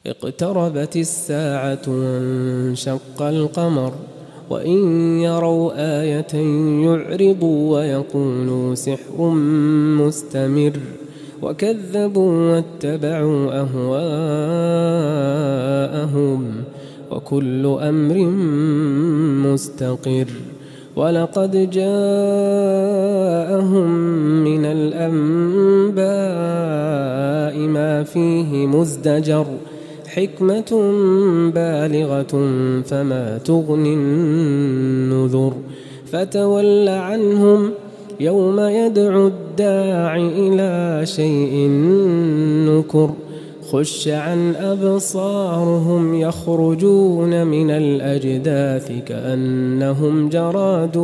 اقتربت الساعة وانشق القمر وإن يروا آية يعرضوا ويقولوا سحر مستمر وكذبوا واتبعوا أهواءهم وكل أمر مستقر ولقد جاءهم من الأنباء ما فيه مزدجر حكمة بالغة فما تغني النذر فتول عنهم يوم يدعو الداع إلى شيء نكر خش عن أبصارهم يخرجون من الأجداث كأنهم جراد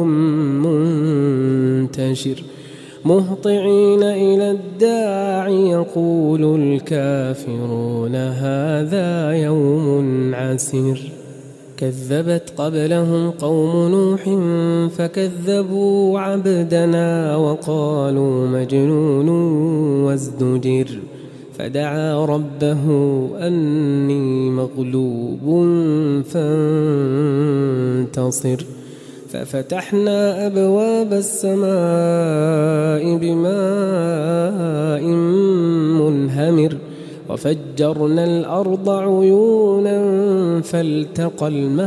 منتشر مهطعين إلى الداع يقول الكافرون هذا يوم عسير كذبت قبلهم قوم نوح فكذبوا عبدنا وقالوا مجنون وازدجر فدعا ربه أني مغلوب فانتصر ففتحنا أبواب السماء بماء منهمر وفجرنا الأرض عيونا فالتقى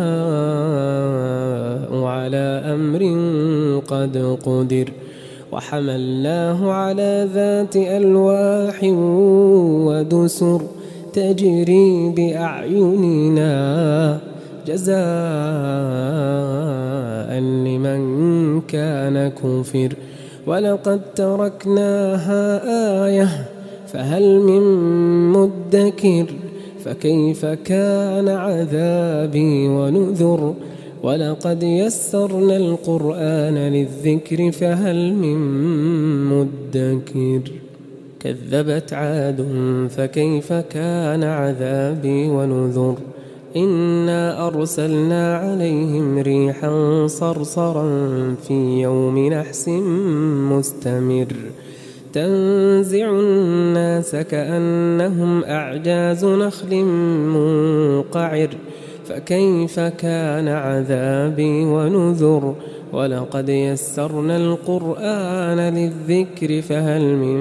الماء على أمر قد قدر وحملناه على ذات ألواح ودسر تجري بأعيننا جزاء لمن كان كفر ولقد تركناها آية فهل من مدكر فكيف كان عذابي ونذر ولقد يسرنا القرآن للذكر فهل من مدكر كذبت عاد فكيف كان عذابي ونذر إنا أرسلنا عليهم ريحا صرصرا في يوم نحس مستمر تنزع الناس كأنهم أعجاز نخل منقعر فكيف كان عذابي ونذر ولقد يسرنا القرآن للذكر فهل من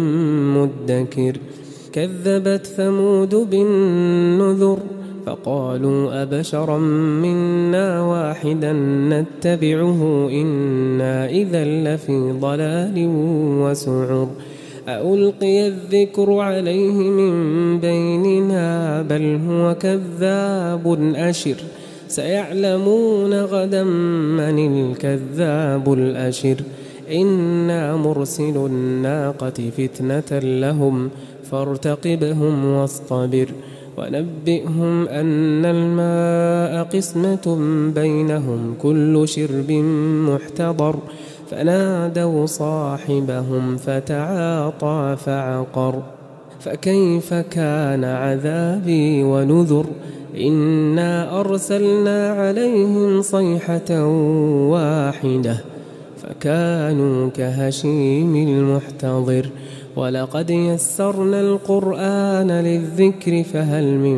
مدكر كذبت ثمود بالنذر فقالوا أبشرا منا واحدا نتبعه إنا إذا لفي ضلال وسعر ألقي الذكر عليه من بيننا بل هو كذاب أشر سيعلمون غدا من الكذاب الأشر إنا مرسل الناقة فتنة لهم فارتقبهم واصطبر ونبئهم أن الماء قسمة بينهم كل شرب محتضر فنادوا صاحبهم فتعاطى فعقر فكيف كان عذابي ونذر إنا أرسلنا عليهم صيحة واحدة فكانوا كهشيم المحتضر ولقد يسرنا القرآن للذكر فهل من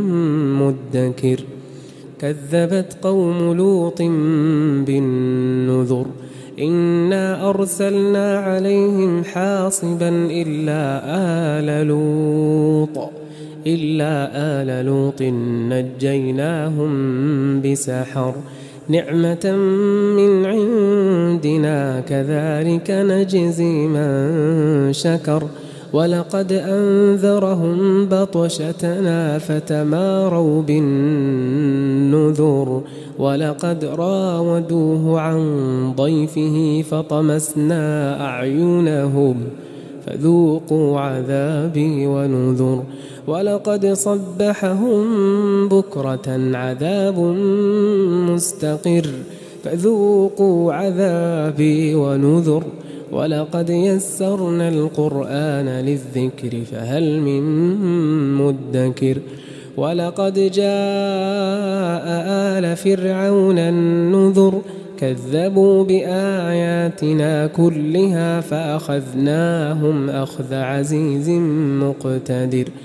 مدكر كذبت قوم لوط بالنذر إنا أرسلنا عليهم حاصبا إلا آل لوط نجيناهم بسحر نعمة من عندنا كذلك نجزي من شكر ولقد أنذرهم بطشتنا فتماروا بالنذر ولقد راودوه عن ضيفه فطمسنا أعينهم فذوقوا عذابي ونذر ولقد صبحهم بكرة عذاب مستقر فذوقوا عذابي ونذر ولقد يسرنا القرآن للذكر فهل من مدكر ولقد جاء آل فرعون النذر كذبوا بآياتنا كلها فأخذناهم أخذ عزيز مقتدر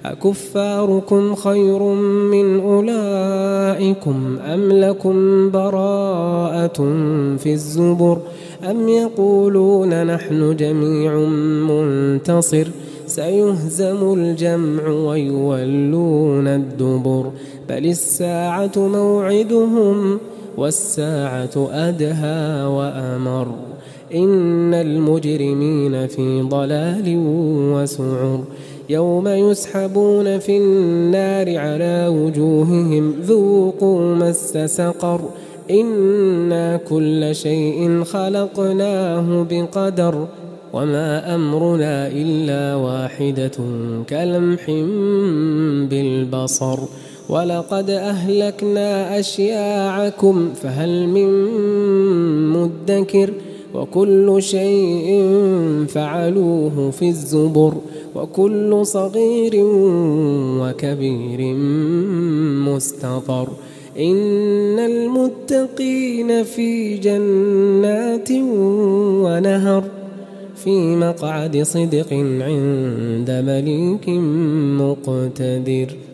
أكفاركم خير من أولئكم أم لكم براءة في الزبر أم يقولون نحن جميع منتصر سيهزم الجمع ويولون الدبر بل الساعة موعدهم والساعة أدهى وأمر إن المجرمين في ضلال وسعر يوم يسحبون في النار على وجوههم ذوقوا مس سقر إنا كل شيء خلقناه بقدر وما أمرنا إلا واحدة كلمح بالبصر ولقد أهلكنا أشياعكم فهل من مدكر وكل شيء فعلوه في الزبر وكل صغير وكبير مستطر إن المتقين في جنات ونهر في مقعد صدق عند مليك مقتدر.